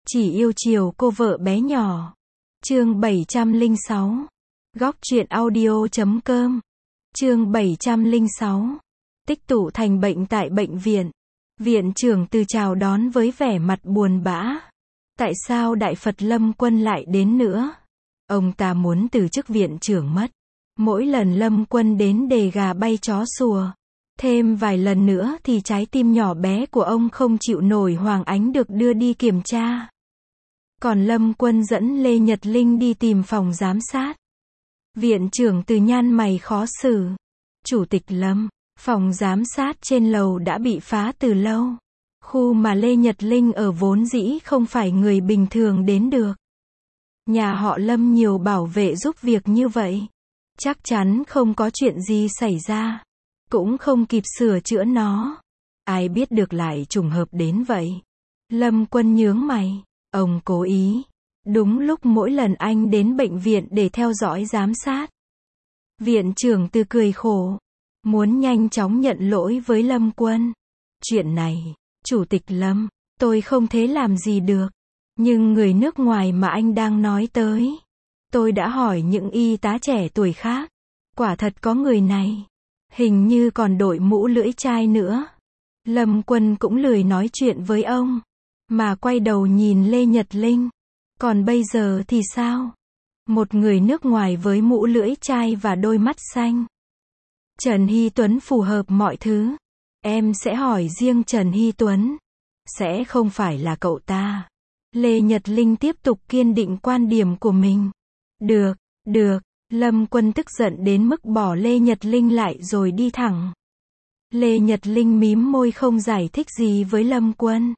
Chỉ yêu chiều cô vợ bé nhỏ. Chương 706. Góc truyện audio.com. Chương 706. Tích tụ thành bệnh tại bệnh viện. Viện trưởng Từ chào đón với vẻ mặt buồn bã. Tại sao Đại Phật Lâm Quân lại đến nữa? Ông ta muốn từ chức viện trưởng mất. Mỗi lần Lâm Quân đến đề gà bay chó sủa. Thêm vài lần nữa thì trái tim nhỏ bé của ông không chịu nổi. Hoàng Ánh được đưa đi kiểm tra. Còn Lâm Quân dẫn Lê Nhật Linh đi tìm phòng giám sát. Viện trưởng Từ nhăn mày khó xử. Chủ tịch Lâm, phòng giám sát trên lầu đã bị phá từ lâu. Khu mà Lê Nhật Linh ở vốn dĩ không phải người bình thường đến được. Nhà họ Lâm nhiều bảo vệ giúp việc như vậy. Chắc chắn không có chuyện gì xảy ra. Cũng không kịp sửa chữa nó. Ai biết được lại trùng hợp đến vậy. Lâm Quân nhướng mày. Ông cố ý. Đúng lúc mỗi lần anh đến bệnh viện để theo dõi giám sát. Viện trưởng Từ cười khổ. Muốn nhanh chóng nhận lỗi với Lâm Quân. Chuyện này, Chủ tịch Lâm, tôi không thể làm gì được. Nhưng người nước ngoài mà anh đang nói tới. Tôi đã hỏi những y tá trẻ tuổi khác. Quả thật có người này. Hình như còn đội mũ lưỡi chai nữa. Lâm Quân cũng lười nói chuyện với ông. Mà quay đầu nhìn Lê Nhật Linh. Còn bây giờ thì sao? Một người nước ngoài với mũ lưỡi chai và đôi mắt xanh. Trần Hy Tuấn phù hợp mọi thứ. Em sẽ hỏi riêng Trần Hy Tuấn. Sẽ không phải là cậu ta. Lê Nhật Linh tiếp tục kiên định quan điểm của mình. Được, được. Lâm Quân tức giận đến mức bỏ Lê Nhật Linh lại rồi đi thẳng. Lê Nhật Linh mím môi không giải thích gì với Lâm Quân.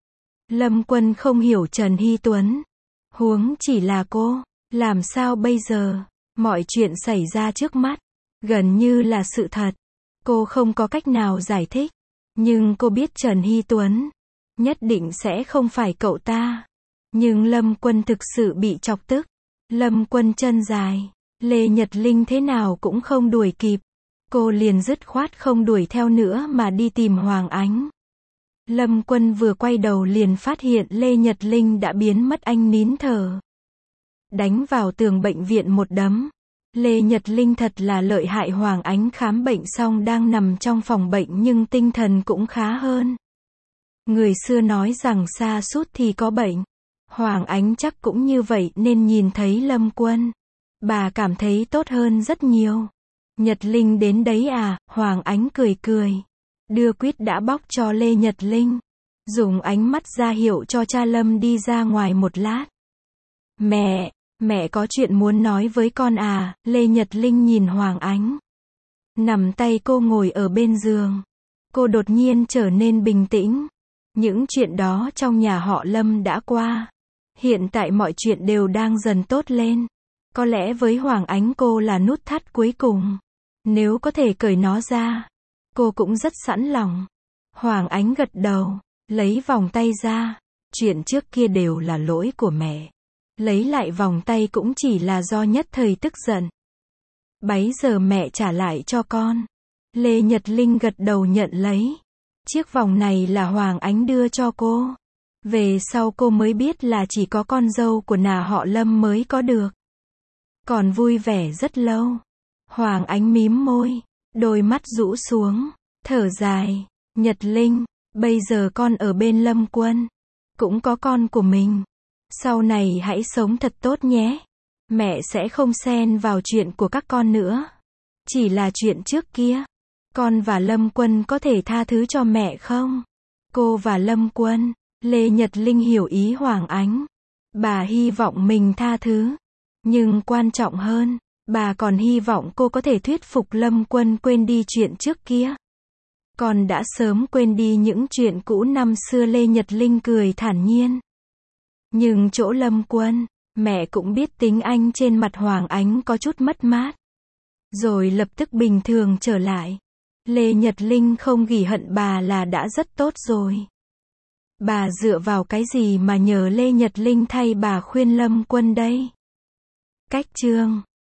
Lâm Quân không hiểu Trần Hy Tuấn. Huống chỉ là cô. Làm sao bây giờ? Mọi chuyện xảy ra trước mắt. Gần như là sự thật. Cô không có cách nào giải thích. Nhưng cô biết Trần Hy Tuấn. Nhất định sẽ không phải cậu ta. Nhưng Lâm Quân thực sự bị chọc tức. Lâm Quân chân dài. Lê Nhật Linh thế nào cũng không đuổi kịp. Cô liền dứt khoát không đuổi theo nữa mà đi tìm Hoàng Ánh. Lâm Quân vừa quay đầu liền phát hiện Lê Nhật Linh đã biến mất. Anh nín thở. Đánh vào tường bệnh viện một đấm. Lê Nhật Linh thật là lợi hại. Hoàng Ánh khám bệnh xong đang nằm trong phòng bệnh nhưng tinh thần cũng khá hơn. Người xưa nói rằng sa sút thì có bệnh. Hoàng Ánh chắc cũng như vậy nên nhìn thấy Lâm Quân. Bà cảm thấy tốt hơn rất nhiều. Nhật Linh đến đấy à? Hoàng Ánh cười cười. Đưa quýt đã bóc cho Lê Nhật Linh. Dùng ánh mắt ra hiệu cho cha Lâm đi ra ngoài một lát. Mẹ có chuyện muốn nói với con à? Lê Nhật Linh nhìn Hoàng Ánh. Nằm tay cô ngồi ở bên giường. Cô đột nhiên trở nên bình tĩnh. Những chuyện đó trong nhà họ Lâm đã qua. Hiện tại mọi chuyện đều đang dần tốt lên. Có lẽ với Hoàng Ánh cô là nút thắt cuối cùng. Nếu có thể cởi nó ra, cô cũng rất sẵn lòng. Hoàng Ánh gật đầu, lấy vòng tay ra. Chuyện trước kia đều là lỗi của mẹ. Lấy lại vòng tay cũng chỉ là do nhất thời tức giận. Bấy giờ mẹ trả lại cho con. Lê Nhật Linh gật đầu nhận lấy. Chiếc vòng này là Hoàng Ánh đưa cho cô. Về sau cô mới biết là chỉ có con dâu của nhà họ Lâm mới có được. Còn vui vẻ rất lâu. Hoàng Ánh mím môi, đôi mắt rũ xuống, thở dài. Nhật Linh, bây giờ con ở bên Lâm Quân. Cũng có con của mình. Sau này hãy sống thật tốt nhé. Mẹ sẽ không xen vào chuyện của các con nữa. Chỉ là chuyện trước kia. Con và Lâm Quân có thể tha thứ cho mẹ không? Cô và Lâm Quân. Lê Nhật Linh hiểu ý Hoàng Ánh. Bà hy vọng mình tha thứ. Nhưng quan trọng hơn, bà còn hy vọng cô có thể thuyết phục Lâm Quân quên đi chuyện trước kia. Con đã sớm quên đi những chuyện cũ năm xưa. Lê Nhật Linh cười thản nhiên. Nhưng chỗ Lâm Quân, mẹ cũng biết tính anh. Trên mặt Hoàng Ánh có chút mất mát. Rồi lập tức bình thường trở lại. Lê Nhật Linh không ghi hận bà là đã rất tốt rồi. Bà dựa vào cái gì mà nhờ Lê Nhật Linh thay bà khuyên Lâm Quân đây? Cách chương